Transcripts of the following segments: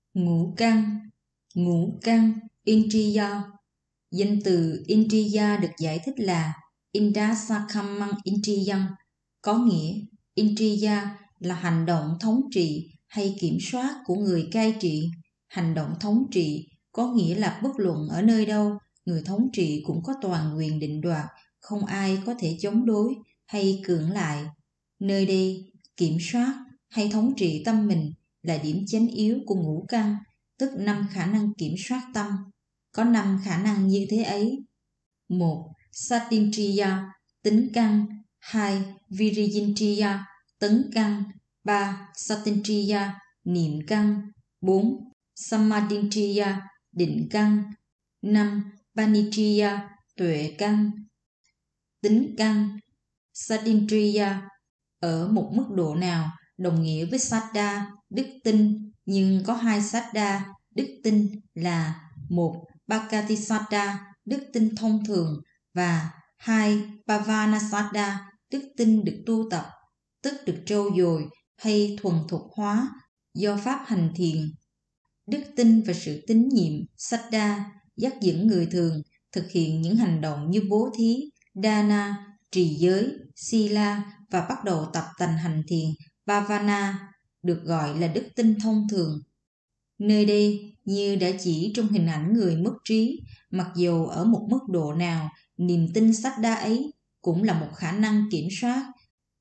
Ngũ căn Indriya. Danh từ Indriya được giải thích là Indrasakamang Indriyam, có nghĩa Indriya là hành động thống trị hay kiểm soát của người cai trị. Hành động thống trị có nghĩa là bất luận ở nơi đâu, người thống trị cũng có toàn quyền định đoạt, không ai có thể chống đối hay cưỡng lại. Nơi đây, kiểm soát hay thống trị tâm mình là điểm chánh yếu của ngũ căn, tức 5 khả năng kiểm soát tâm. Có 5 khả năng như thế ấy. 1. Satindriya, tính căn. 2. Viriyindriya, tấn căn. 3. Satindriya, niệm căn. 4. Samadindriya, định căn. 5. Panidriya, tuệ căn. Tính căn. Satindriya ở một mức độ nào đồng nghĩa với Saddha, đức tin, nhưng có 2 Saddha, đức tin là 1. Bhakti-saddha, đức tin thông thường, và 2. Bhavana-saddha, đức tin được tu tập, tức được trau dồi hay thuần thục hóa do pháp hành thiền. Đức tin và sự tín nhiệm Saddha dắt dẫn người thường thực hiện những hành động như bố thí, dana, trì giới, sila và bắt đầu tập tành hành thiền Bhavana, được gọi là đức tin thông thường. Nơi đây như đã chỉ trong hình ảnh người mất trí, mặc dù ở một mức độ nào, niềm tin Saddha ấy cũng là một khả năng kiểm soát.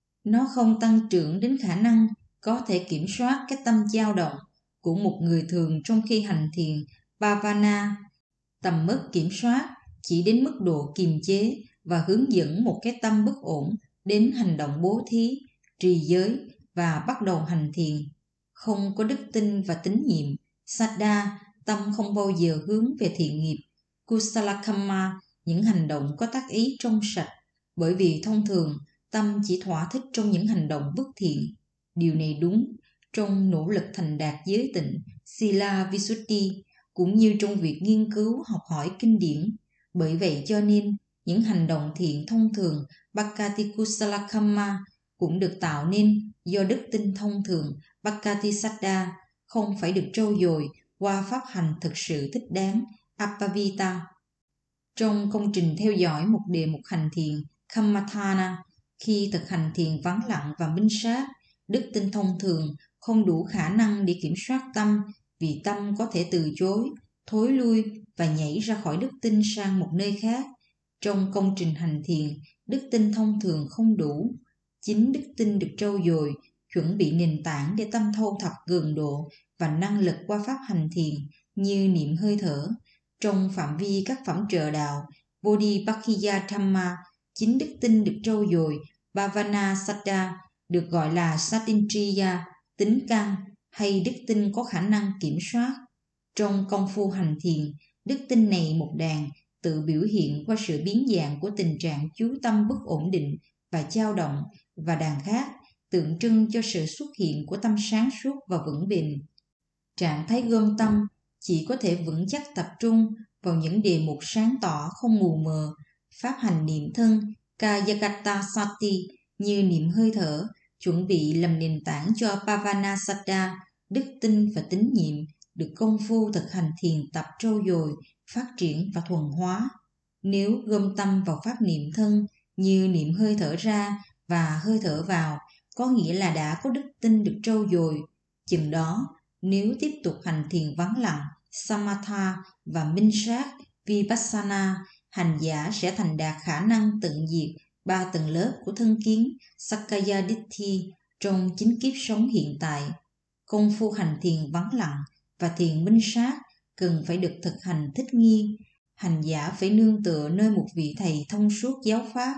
Nó không tăng trưởng đến khả năng có thể kiểm soát cái tâm dao động của một người thường trong khi hành thiền Bhavana. Tầm mức kiểm soát chỉ đến mức độ kiềm chế và hướng dẫn một cái tâm bất ổn đến hành động bố thí, trì giới và bắt đầu hành thiền. Không có đức tin và tín nhiệm Saddha, tâm không bao giờ hướng về thiện nghiệp Kusala Kamma, những hành động có tác ý trong sạch, bởi vì thông thường tâm chỉ thỏa thích trong những hành động bất thiện. Điều này đúng trong nỗ lực thành đạt giới tịnh Sila Visuddhi, cũng như trong việc nghiên cứu học hỏi kinh điển. Bởi vậy cho nên những hành động thiện thông thường Bhakti Kusala Kamma cũng được tạo nên do đức tin thông thường Bhakti Saddha, không phải được trau dồi qua pháp hành thực sự thích đáng Appavita. Trong công trình theo dõi một đề mục hành thiền Kammatthana, khi thực hành thiền vắng lặng và minh sát, đức tin thông thường không đủ khả năng để kiểm soát tâm, vì tâm có thể từ chối, thối lui và nhảy ra khỏi đức tin sang một nơi khác. Trong công trình hành thiền, đức tin thông thường không đủ. Chính đức tin được trau dồi, chuẩn bị nền tảng để tâm thâu thập cường độ và năng lực qua pháp hành thiền như niệm hơi thở. Trong phạm vi các phẩm trợ đạo Bodhipakkhya Dhamma, chính đức tin được trau dồi Bhavana Saddha được gọi là Satindriya, tính căn, hay đức tin có khả năng kiểm soát. Trong công phu hành thiền, đức tin này một đàn tự biểu hiện qua sự biến dạng của tình trạng chú tâm bất ổn định và dao động, và đàn khác tượng trưng cho sự xuất hiện của tâm sáng suốt và vững bền. Trạng thái gom tâm chỉ có thể vững chắc tập trung vào những đề mục sáng tỏ không mù mờ. Pháp hành niệm thân Kayagata Sati như niệm hơi thở chuẩn bị làm nền tảng cho Bhavana Saddha, đức tin và tín nhiệm được công phu thực hành thiền tập trau dồi, phát triển và thuần hóa. Nếu gom tâm vào pháp niệm thân như niệm hơi thở ra và hơi thở vào, có nghĩa là đã có đức tin được trau dồi. Chừng đó, nếu tiếp tục hành thiền vắng lặng, Samatha và minh sát, Vipassana, hành giả sẽ thành đạt khả năng tận diệt 3 tầng lớp của thân kiến Sakkaya Ditthi trong chính kiếp sống hiện tại. Công phu hành thiền vắng lặng và thiền minh sát cần phải được thực hành thích nghi. Hành giả phải nương tựa nơi một vị thầy thông suốt giáo pháp.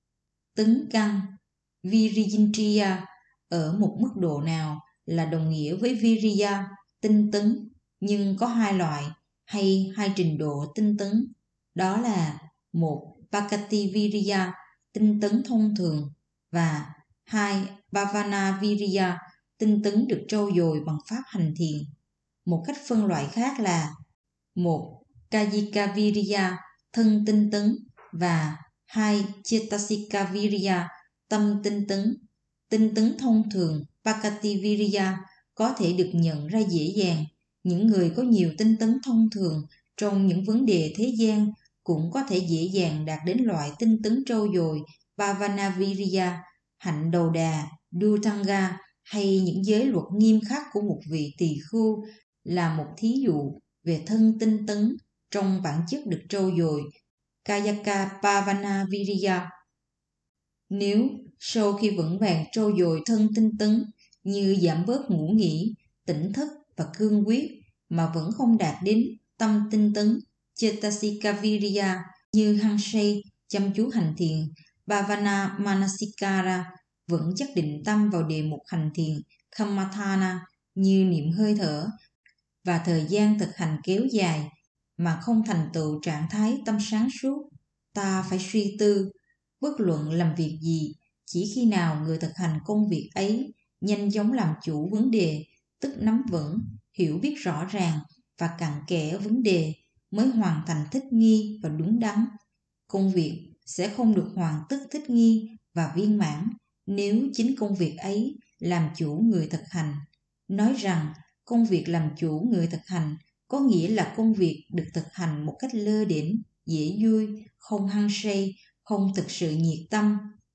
Tấn căn Viriyindriya ở một mức độ nào là đồng nghĩa với Viriya, tinh tấn, nhưng có 2 loại hay 2 trình độ tinh tấn. Đó là 1. Bhakti Viriya, tinh tấn thông thường, và 2. Bhavana Viriya, tinh tấn được trau dồi bằng pháp hành thiền. Một cách phân loại khác là 1. Kayika Viriya, thân tinh tấn, và 2. Cetasika Viriya, tâm tinh tấn. Tinh tấn thông thường Bhakti Viriya có thể được nhận ra dễ dàng những người có nhiều tinh tấn thông thường trong những vấn đề thế gian cũng có thể dễ dàng đạt đến loại tinh tấn trau dồi Bhavanaviriya, hạnh đầu đà, Dhutanga hay những giới luật nghiêm khắc của một vị tỳ khưu là một thí dụ về thân tinh tấn trong bản chất được trau dồi Kayaka Bhavanaviriya. Nếu sau khi vững vàng trau dồi thân tinh tấn như giảm bớt ngủ nghỉ, tỉnh thức và cương quyết mà vẫn không đạt đến tâm tinh tấn Cetasika Viriya như hăng say, chăm chú hành thiền Bhavana Manasikara, vẫn chắc định tâm vào đề mục hành thiền Kammathana như niệm hơi thở, và thời gian thực hành kéo dài mà không thành tựu trạng thái tâm sáng suốt, ta phải suy tư bất luận làm việc gì, chỉ khi nào người thực hành công việc ấy nhanh chóng làm chủ vấn đề, tức nắm vững, hiểu biết rõ ràng và cặn kẽ vấn đề, mới hoàn thành thích nghi và đúng đắn. Công việc sẽ không được hoàn tất thích nghi và viên mãn nếu chính công việc ấy làm chủ người thực hành. Nói rằng công việc làm chủ người thực hành có nghĩa là công việc được thực hành một cách lơ đễnh, dễ vui, không hăng say, không thực sự nhiệt tâm.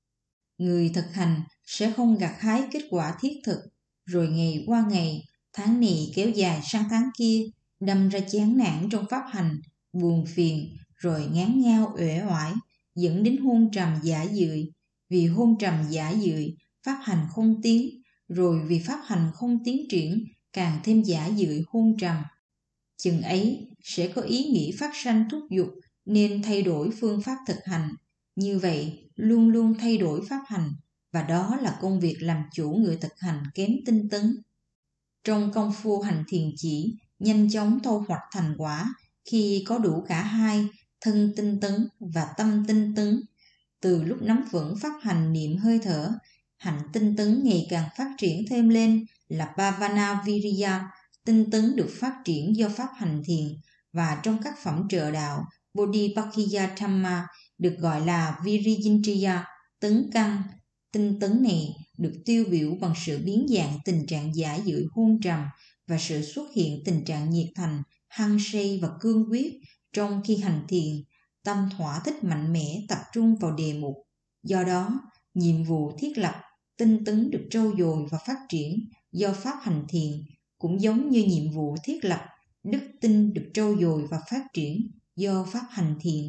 Người thực hành sẽ không gặt hái kết quả thiết thực, rồi ngày qua ngày, tháng này kéo dài sang tháng kia, đâm ra chán nản trong pháp hành, buồn phiền, rồi ngán ngao uể oải, dẫn đến hôn trầm dã dười. Vì hôn trầm dã dười, pháp hành không tiến, rồi vì pháp hành không tiến triển, càng thêm dã dười hôn trầm. Chừng ấy sẽ có ý nghĩ phát sanh thúc giục nên thay đổi phương pháp thực hành. Như vậy luôn luôn thay đổi pháp hành, và đó là công việc làm chủ người thực hành kém tinh tấn. Trong công phu hành thiền chỉ nhanh chóng thu hoạch thành quả khi có đủ cả hai, thân tinh tấn và tâm tinh tấn. Từ lúc nắm vững pháp hành niệm hơi thở, hạnh tinh tấn ngày càng phát triển thêm lên là Bhavana Viriya. Tinh tấn được phát triển do pháp hành thiền, và trong các phẩm trợ đạo Bodhipakkhiya Dhamma được gọi là Viriyindriya, tấn căn. Tinh tấn này được tiêu biểu bằng sự biến dạng tình trạng dã dưởi hôn trầm và sự xuất hiện tình trạng nhiệt thành, hăng say và cương quyết trong khi hành thiền. Tâm thỏa thích mạnh mẽ tập trung vào đề mục. Do đó, nhiệm vụ thiết lập tinh tấn được trau dồi và phát triển do pháp hành thiền, cũng giống như nhiệm vụ thiết lập đức tin được trau dồi và phát triển do pháp hành thiền.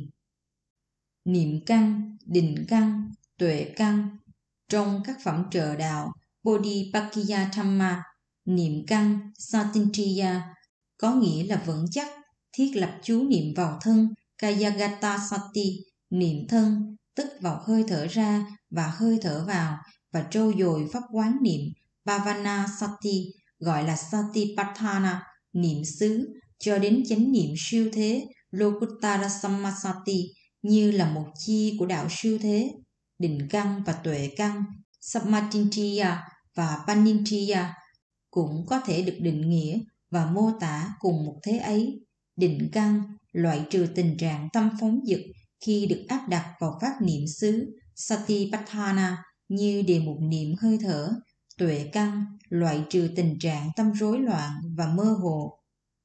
Niệm căn, định căn, tuệ căn. Trong các phẩm trợ đạo Bodhipakkhiya Dhamma, niệm căn Satintriya có nghĩa là vững chắc, thiết lập chú niệm vào thân Kayagata Sati, niệm thân tức vào hơi thở ra và hơi thở vào, và trau dồi pháp quán niệm Bhavana Sati, gọi là Satipatthana, niệm xứ, cho đến chánh niệm siêu thế Lokuttara Sammasati như là một chi của đạo siêu thế. Định căn và tuệ căn Sammatintriya và Panintriya cũng có thể được định nghĩa và mô tả cùng một thế ấy. Định căn loại trừ tình trạng tâm phóng dật khi được áp đặt vào pháp niệm xứ Satipatthana như đề mục niệm hơi thở. Tuệ căn loại trừ tình trạng tâm rối loạn và mơ hồ.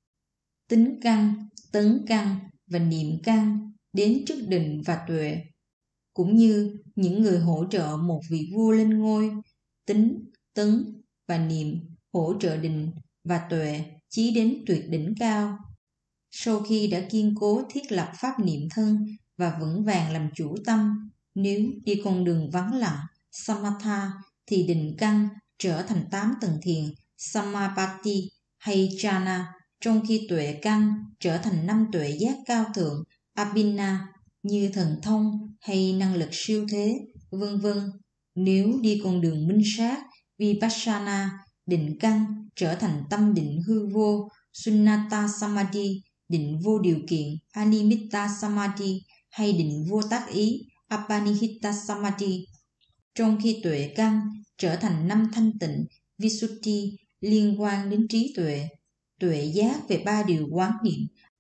Tính căn, tấn căn và niệm căn đến trước định và tuệ, cũng như những người hỗ trợ một vị vua lên ngôi. Tính, tấn và niệm hỗ trợ định và tuệ chí đến tuyệt đỉnh cao. Sau khi đã kiên cố thiết lập pháp niệm thân và vững vàng làm chủ tâm, nếu đi con đường vắng lặng Samatha thì định căn trở thành 8 tầng thiền Samapatti hay Jhana, trong khi tuệ căn trở thành 5 tuệ giác cao thượng Abhinna như thần thông hay năng lực siêu thế, vân vân. Nếu đi con đường minh sát Vipassana, định căn trở thành tâm định hư vô Sunnata Samadhi, định vô điều kiện Animitta Samadhi hay định vô tác ý Apanihita Samadhi. Trong khi tuệ căn trở thành 5 thanh tịnh Visuddhi liên quan đến trí tuệ, tuệ giác về 3 điều quán niệm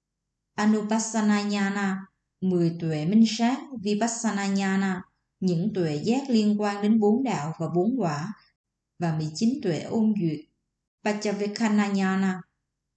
Anupassana Nhana, 10 tuệ minh sát Vipassana Nhana, những tuệ giác liên quan đến 4 đạo và 4 quả, và 19 tuệ ôn duyệt Paccavekkhana Nhana.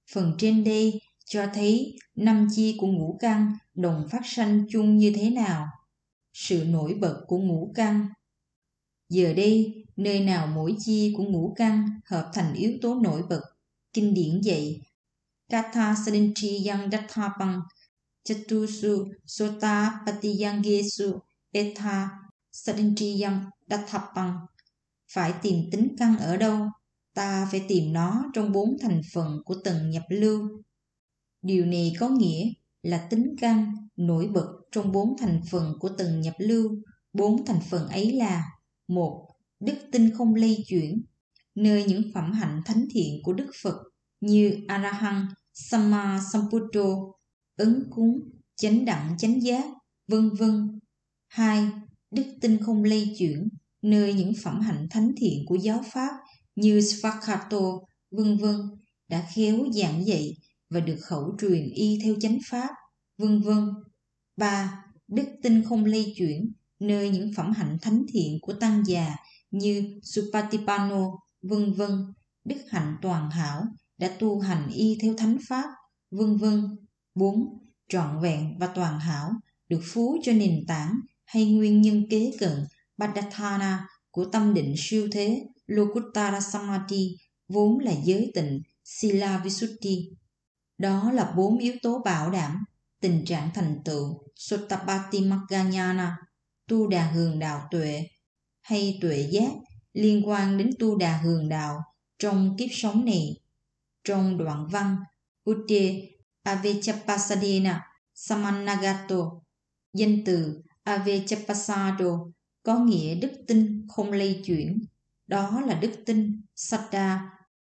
Phần trên đây cho thấy 5 chi của ngũ căn đồng phát sanh chung như thế nào. Sự nổi bật của ngũ căn. Giờ đây, nơi nào mỗi chi của ngũ căn hợp thành yếu tố nổi bật, kinh điển dạy Katha Sadintriyang Dathapang Chatusu Sota Patiyangesu Etha Sadintriyang Dathapang. Phải tìm tính căn ở đâu? Ta phải tìm nó trong 4 thành phần của tầng nhập lưu. Điều này có nghĩa là tính căn nổi bật trong 4 thành phần của tầng nhập lưu. 4 thành phần ấy là: 1. Đức tin không lay chuyển, nơi những phẩm hạnh thánh thiện của Đức Phật như Arahant, Samma Sambuddho, ứng cúng, chánh đẳng chánh giác, vân vân. 2. Đức tin không lay chuyển, nơi những phẩm hạnh thánh thiện của giáo pháp như Svakhato, vân vân, đã khéo giảng dạy và được khẩu truyền y theo chánh pháp, vân vân. 3. Đức tin không lay chuyển, nơi những phẩm hạnh thánh thiện của tăng già như Supatipanno, vân vân, đức hạnh toàn hảo đã tu hành y theo thánh pháp, vân vân. 4. Trọn vẹn và toàn hảo được phú cho nền tảng hay nguyên nhân kế cận Badathana của tâm định siêu thế Lokuttara Samadhi, vốn là giới tịnh Sila Visuddhi. Đó là 4 yếu tố bảo đảm tình trạng thành tựu Sotabhati Magga tu đà hường đạo tuệ hay tuệ giác liên quan đến tu đà hường đạo trong kiếp sống này. Trong đoạn văn Utte Avechapasadena Samannagato, danh từ Avechapasado có nghĩa đức tin không lay chuyển. Đó là đức tin Saddha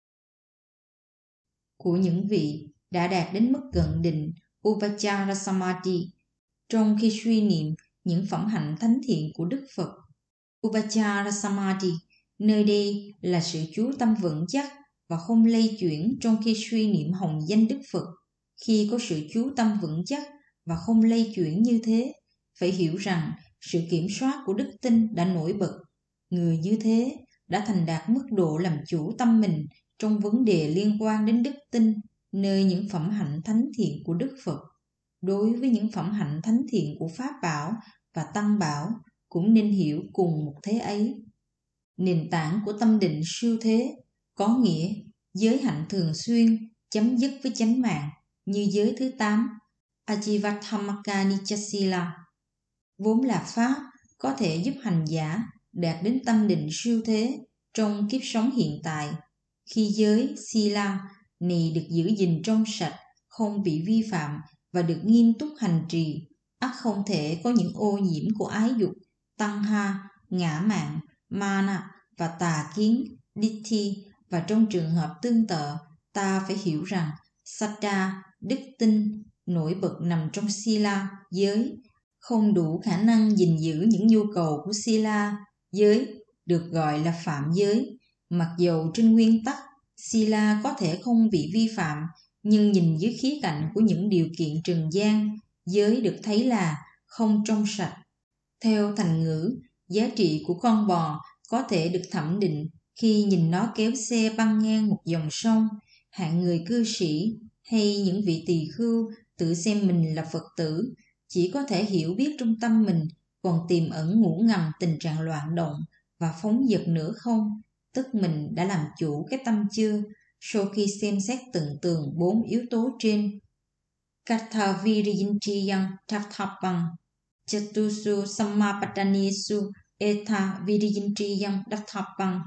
của những vị đã đạt đến mức cận định Upachara Samadhi trong khi suy niệm những phẩm hạnh thánh thiện của Đức Phật. Upachara Samadhi nơi đây là sự chú tâm vững chắc và không lay chuyển trong khi suy niệm hồng danh Đức Phật. Khi có sự chú tâm vững chắc và không lay chuyển như thế, phải hiểu rằng sự kiểm soát của đức tin đã nổi bật. Người như thế đã thành đạt mức độ làm chủ tâm mình trong vấn đề liên quan đến đức tin, nơi những phẩm hạnh thánh thiện của Đức Phật. Đối với những phẩm hạnh thánh thiện của Pháp Bảo và Tăng Bảo cũng nên hiểu cùng một thế ấy. Nền tảng của tâm định siêu thế có nghĩa giới hạnh thường xuyên chấm dứt với chánh mạng, như giới thứ 8 Ajivathamaka Nichasila, vốn là pháp có thể giúp hành giả đạt đến tâm định siêu thế trong kiếp sống hiện tại. Khi giới Sila này được giữ gìn trong sạch, không bị vi phạm và được nghiêm túc hành trì, ắt không thể có những ô nhiễm của ái dục, tăng ha, ngã mạn, mana và tà kiến, ditthi. Và trong trường hợp tương tự, ta phải hiểu rằng Saddha, đức tin, nổi bật nằm trong Sila, giới, không đủ khả năng gìn giữ những nhu cầu của Sila, giới, được gọi là phạm giới. Mặc dầu trên nguyên tắc, Sila có thể không bị vi phạm, nhưng nhìn dưới khía cạnh của những điều kiện trần gian, giới được thấy là không trong sạch. Theo thành ngữ, giá trị của con bò có thể được thẩm định khi nhìn nó kéo xe băng ngang một dòng sông. Hạng người cư sĩ hay những vị tỳ khưu tự xem mình là Phật tử chỉ có thể hiểu biết trong tâm mình còn tiềm ẩn ngủ ngầm tình trạng loạn động và phóng dật nữa không, tức mình đã làm chủ cái tâm chưa, sau khi xem xét tận tường 4 yếu tố trên. Katha Viriyintriyang Tathapang Chatusu Sammapadanisu Etha Viriyintriyang Dathapang.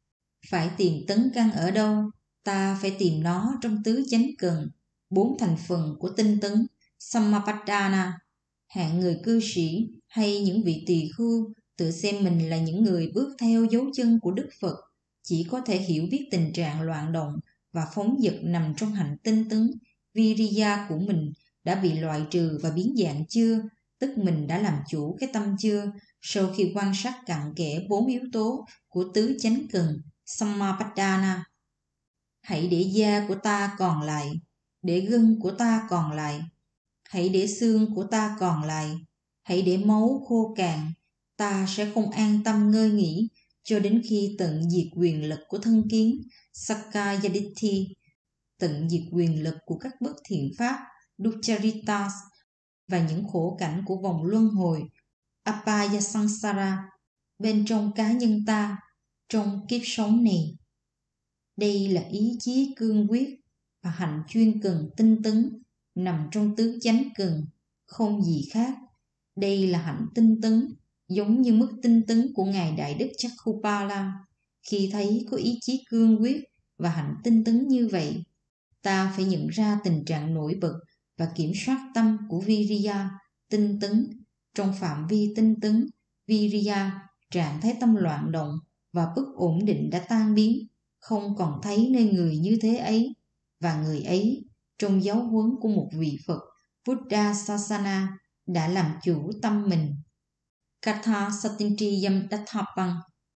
Phải tìm tấn căn ở đâu? Ta phải tìm nó trong tứ chánh cần, 4 thành phần của tinh tấn Sammapadana. Hạng người cư sĩ hay những vị tỳ khưu tự xem mình là những người bước theo dấu chân của Đức Phật chỉ có thể hiểu biết tình trạng loạn động và phóng dật nằm trong hạnh tinh tấn Viriya của mình đã bị loại trừ và biến dạng chưa, tức mình đã làm chủ cái tâm chưa, sau khi quan sát cặn kẽ 4 yếu tố của tứ chánh cần Sammapadana. Hãy để da của ta còn lại, để gân của ta còn lại, hãy để xương của ta còn lại, hãy để máu khô cạn, ta sẽ không an tâm ngơi nghỉ cho đến khi tận diệt quyền lực của thân kiến Sakkaya Ditthi. tận diệt quyền lực của các bất thiện pháp dukkaritas và những khổ cảnh của vòng luân hồi apayasansara bên trong cá nhân ta trong kiếp sống này. Đây là ý chí cương quyết và hạnh chuyên cần tinh tấn nằm trong tứ chánh cần, không gì khác. Đây là hạnh tinh tấn giống như mức tinh tấn của Ngài Đại Đức Chakkupala. Khi thấy có ý chí cương quyết và hạnh tinh tấn như vậy, ta phải nhận ra tình trạng nổi bật và kiểm soát tâm của Viriya, tinh tấn. Trong phạm vi tinh tấn, Viriya, trạng thái tâm loạn động và bất ổn định đã tan biến, không còn thấy nơi người như thế ấy, và người ấy, trong giáo huấn của một vị Phật, Buddha Sasana, đã làm chủ tâm mình. Katha Satintriyam Dathapang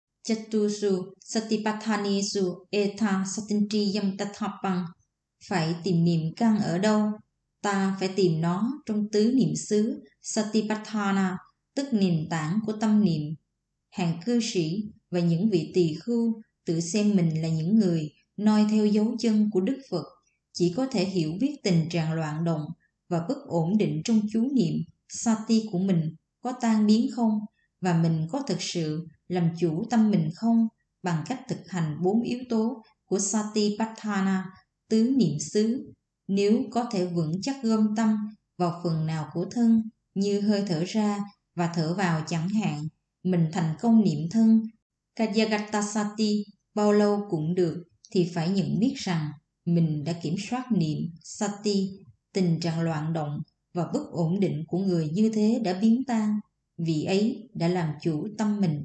Chatusu Satipatthanisu Etha Satintriyam Dathapang. Phải tìm niệm căn ở đâu? Ta phải tìm nó trong tứ niệm xứ Satipatthana, tức nền tảng của tâm niệm. Hàng cư sĩ và những vị tỳ khưu tự xem mình là những người noi theo dấu chân của Đức Phật chỉ có thể hiểu biết tình trạng loạn động và bất ổn định trong chú niệm Sati của mình có tan biến không, và mình có thực sự làm chủ tâm mình không bằng cách thực hành 4 yếu tố của Satipatthana, tứ niệm xứ. Nếu có thể vững chắc gom tâm vào phần nào của thân như hơi thở ra và thở vào chẳng hạn, mình thành công niệm thân Kadyagatasati bao lâu cũng được, thì phải nhận biết rằng mình đã kiểm soát niệm Sati. Tình trạng loạn động và bất ổn định của người như thế đã biến tan, vì ấy đã làm chủ tâm mình.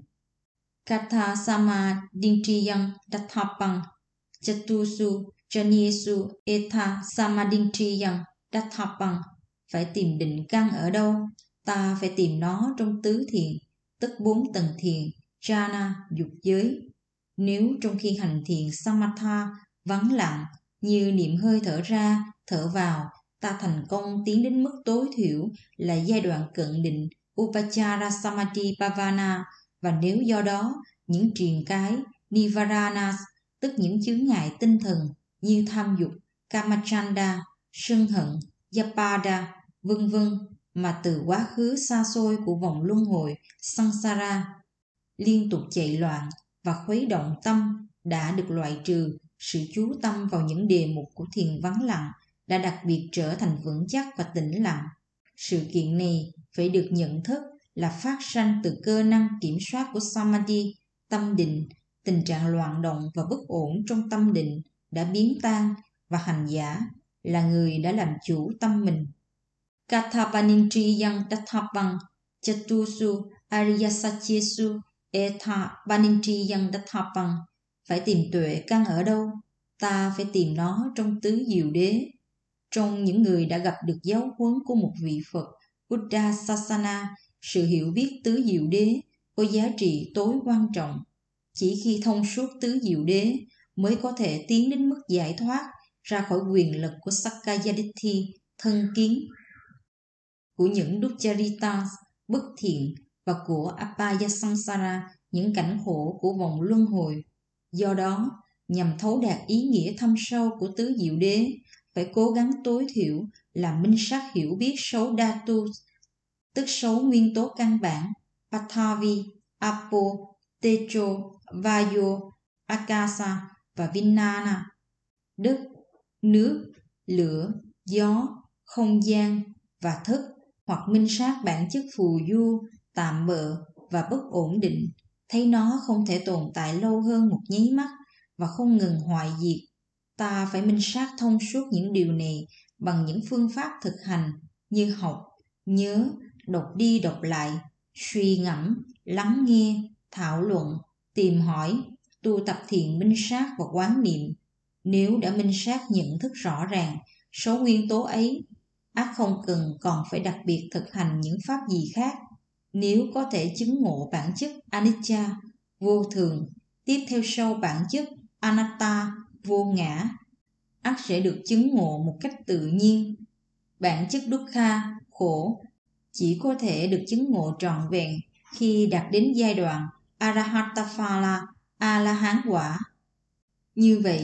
Katha Samadintriyam Dathapang Chatusu Janiesu Etha Samadintriyam Dathapang. Phải tìm định căn ở đâu? Ta phải tìm nó trong tứ thiền, tức 4 tầng thiền, jhana, dục giới. Nếu trong khi hành thiền samatha vắng lặng như niệm hơi thở ra, thở vào, ta thành công tiến đến mức tối thiểu là giai đoạn cận định Upachara Samadhi Bhavana, và nếu do đó những triền cái Nivaranas, tức những chướng ngại tinh thần như tham dục, Kamachanda, sân hận, Yapada, vân vân, mà từ quá khứ xa xôi của vòng luân hồi Sansara liên tục chạy loạn và khuấy động tâm đã được loại trừ, sự chú tâm vào những đề mục của thiền vắng lặng đã đặc biệt trở thành vững chắc và tĩnh lặng. Sự kiện này phải được nhận thức là phát sanh từ cơ năng kiểm soát của Samadhi, tâm định. Tình trạng loạn động và bất ổn trong tâm định đã biến tan, và hành giả là người đã làm chủ tâm mình. Kathapanindriyam Dathapang Chatusu Ariyasatyesu Etha Panindriyam Dathapang. Phải tìm tuệ căn ở đâu? Ta phải tìm nó trong tứ diệu đế. Trong những người đã gặp được giáo huấn của một vị Phật Buddha Sasana, sự hiểu biết tứ diệu đế có giá trị tối quan trọng. Chỉ khi thông suốt tứ diệu đế mới có thể tiến đến mức giải thoát ra khỏi quyền lực của Sakkayaditthi, thân kiến, của những dukkaritas, bất thiện, và của apayasansara, những cảnh khổ của vòng luân hồi. Do đó, nhằm thấu đạt ý nghĩa thâm sâu của tứ diệu đế, phải cố gắng tối thiểu là minh sát hiểu biết số dhatu, tức số nguyên tố căn bản Pathavi, Apo, Tejo, Vayo, Akasa và Vijnana, đất, nước, lửa, gió, không gian và thức, hoặc minh sát bản chất phù du, tạm bợ và bất ổn định, thấy nó không thể tồn tại lâu hơn một nháy mắt và không ngừng hoại diệt. Ta phải minh sát thông suốt những điều này bằng những phương pháp thực hành như học, nhớ, đọc đi đọc lại, suy ngẫm, lắng nghe, thảo luận, tìm hỏi, tu tập thiền minh sát và quán niệm. Nếu đã minh sát nhận thức rõ ràng số nguyên tố ấy, ắt không cần còn phải đặc biệt thực hành những pháp gì khác. Nếu có thể chứng ngộ bản chất anicca, vô thường, tiếp theo sau bản chất anatta, vô ngã, ắt sẽ được chứng ngộ một cách tự nhiên. Bản chất dukkha, khổ, chỉ có thể được chứng ngộ trọn vẹn khi đạt đến giai đoạn Arahataphala, A-la-hán quả. Như vậy,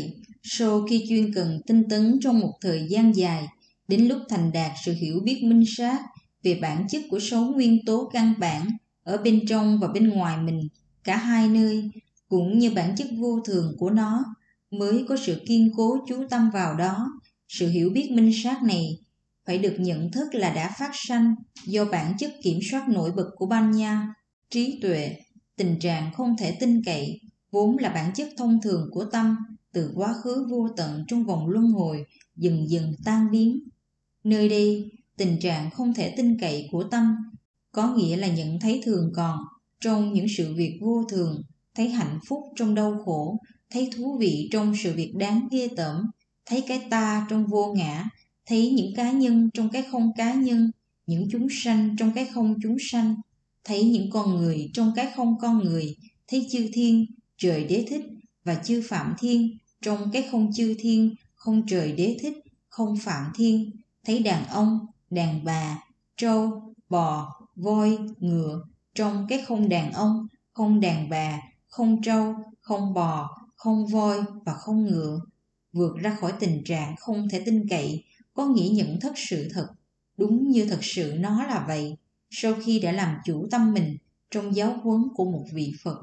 Sau khi chuyên cần tinh tấn trong một thời gian dài, đến lúc thành đạt sự hiểu biết minh sát về bản chất của 6 nguyên tố căn bản ở bên trong và bên ngoài mình, cả hai nơi, cũng như bản chất vô thường của nó, mới có sự kiên cố chú tâm vào đó. Sự hiểu biết minh sát này phải được nhận thức là đã phát sanh do bản chất kiểm soát nổi bật của Banya, trí tuệ. Tình trạng không thể tin cậy vốn là bản chất thông thường của tâm, từ quá khứ vô tận trong vòng luân hồi dần dần tan biến. Nơi đây, tình trạng không thể tin cậy của tâm có nghĩa là nhận thấy thường còn trong những sự việc vô thường, thấy hạnh phúc trong đau khổ, thấy thú vị trong sự việc đáng ghê tởm, thấy cái ta trong vô ngã, thấy những cá nhân trong cái không cá nhân, những chúng sanh trong cái không chúng sanh, thấy những con người trong cái không con người, thấy chư thiên, trời đế thích và chư phạm thiên trong cái không chư thiên, không trời đế thích, không phạm thiên, thấy đàn ông, đàn bà, trâu, bò, voi, ngựa trong cái không đàn ông, không đàn bà, không trâu, không bò, không voi và không ngựa. Vượt ra khỏi tình trạng không thể tin cậy có nghĩa nhận thức sự thật, đúng như thật sự nó là vậy, sau khi đã làm chủ tâm mình trong giáo huấn của một vị Phật.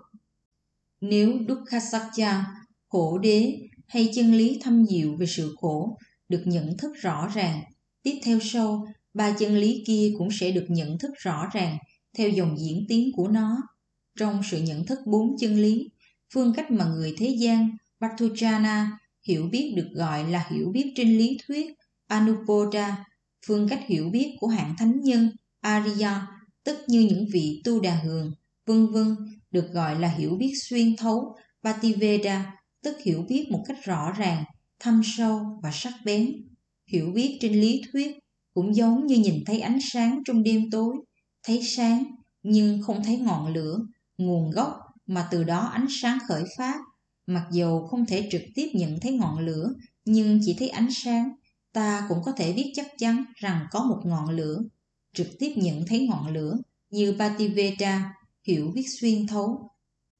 Nếu Dukkha Satya, khổ đế hay chân lý thâm diệu về sự khổ được nhận thức rõ ràng, tiếp theo sau, ba chân lý kia cũng sẽ được nhận thức rõ ràng theo dòng diễn tiến của nó. Trong sự nhận thức bốn chân lý, phương cách mà người thế gian Pathujana hiểu biết được gọi là hiểu biết trên lý thuyết Anuboda, phương cách hiểu biết của hạng thánh nhân Arya, tức như những vị tu đà hường, vân vân, được gọi là hiểu biết xuyên thấu Pativeda, tức hiểu biết một cách rõ ràng, thâm sâu và sắc bén. Hiểu biết trên lý thuyết cũng giống như nhìn thấy ánh sáng trong đêm tối, thấy sáng nhưng không thấy ngọn lửa, nguồn gốc mà từ đó ánh sáng khởi phát. Mặc dầu không thể trực tiếp nhận thấy ngọn lửa, nhưng chỉ thấy ánh sáng, ta cũng có thể biết chắc chắn rằng có một ngọn lửa. Trực tiếp nhận thấy ngọn lửa như Pativeda, hiểu biết xuyên thấu.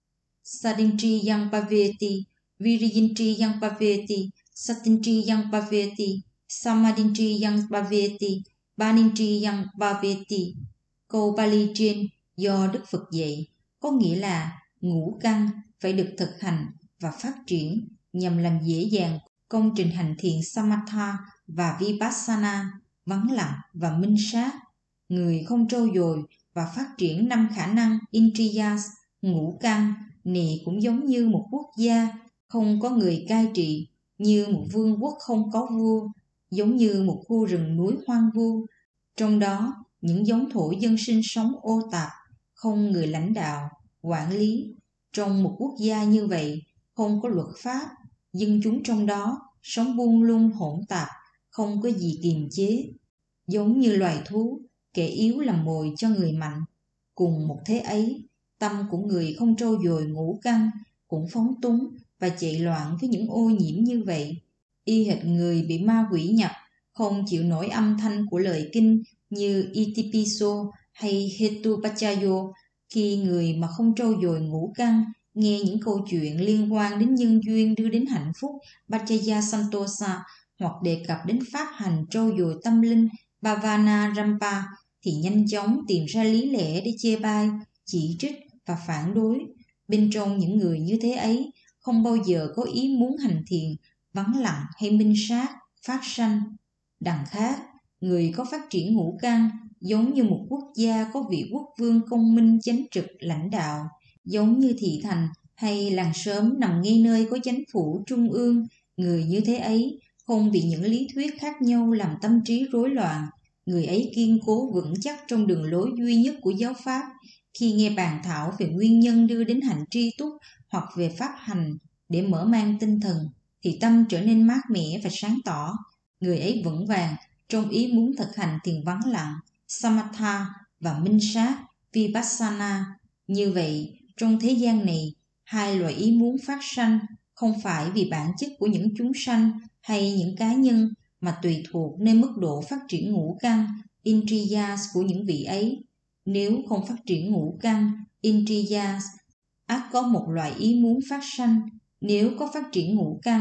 Sadintriyang Paveti, Viriyintriyang Paveti, Satintriyang Paveti, Samadintriyang Paveti, Banintriyang Paveti. Câu Pali trên do Đức Phật dạy có nghĩa là ngũ căn phải được thực hành và phát triển nhằm làm dễ dàng công trình hành thiền Samatha và Vipassana, vắng lặng và minh sát. Người không trau dồi và phát triển 5 khả năng Indriyas, ngũ căn này cũng giống như một quốc gia không có người cai trị, như một vương quốc không có vua, giống như một khu rừng núi hoang vu. Trong đó, những giống thổ dân sinh sống ô tạp, không người lãnh đạo, quản lý. Trong một quốc gia như vậy, không có luật pháp, dân chúng trong đó sống buông lung hỗn tạp, không có gì kiềm chế. Giống như loài thú, kẻ yếu làm mồi cho người mạnh. Cùng một thế ấy, tâm của người không trau dồi ngũ căn cũng phóng túng và chạy loạn với những ô nhiễm như vậy. Y hệt người bị ma quỷ nhập, không chịu nổi âm thanh của lời kinh như Itipiso hay Hetupachayo. Khi người mà không trau dồi ngũ căn nghe những câu chuyện liên quan đến nhân duyên đưa đến hạnh phúc Bhajaya Santosa, hoặc đề cập đến pháp hành trau dồi tâm linh Bhavana Rampa, thì nhanh chóng tìm ra lý lẽ để chê bai, chỉ trích và phản đối. Bên trong những người như thế ấy không bao giờ có ý muốn hành thiền, vắng lặng hay minh sát, phát sanh. Đằng khác, người có phát triển ngũ căn giống như một quốc gia có vị quốc vương công minh chánh trực lãnh đạo, giống như thị thành hay làng xóm nằm ngay nơi có chánh phủ trung ương. Người như thế ấy không bị những lý thuyết khác nhau làm tâm trí rối loạn. Người ấy kiên cố vững chắc trong đường lối duy nhất của giáo pháp. Khi nghe bàn thảo về nguyên nhân đưa đến hạnh tri túc hoặc về pháp hành để mở mang tinh thần, thì tâm trở nên mát mẻ và sáng tỏ. Người ấy vững vàng trong ý muốn thực hành thiền vắng lặng, Samatha và minh sát, Vipassana. Như vậy, trong thế gian này, hai loại ý muốn phát sanh không phải vì bản chất của những chúng sanh hay những cá nhân, mà tùy thuộc nơi mức độ phát triển ngũ căn, Indriyas của những vị ấy. Nếu không phát triển ngũ căn, Indriyas, ắt có một loại ý muốn phát sanh. Nếu có phát triển ngũ căn,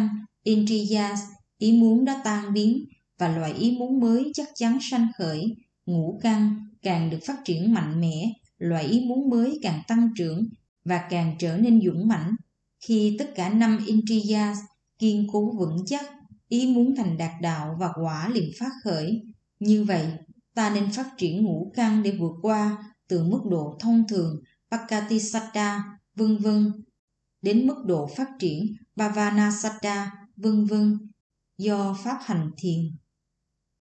Indriyas, ý muốn đã tan biến và loại ý muốn mới chắc chắn sanh khởi. Ngũ căn càng được phát triển mạnh mẽ, loại ý muốn mới càng tăng trưởng và càng trở nên dũng mãnh. Khi tất cả 5 Indriyas kiên cố vững chắc, ý muốn thành đạt đạo và quả liền phát khởi. Như vậy, ta nên phát triển ngũ căn để vượt qua từ mức độ thông thường Pakatisattva vân vân đến mức độ phát triển Bhavanasattva vân vân do pháp hành thiền.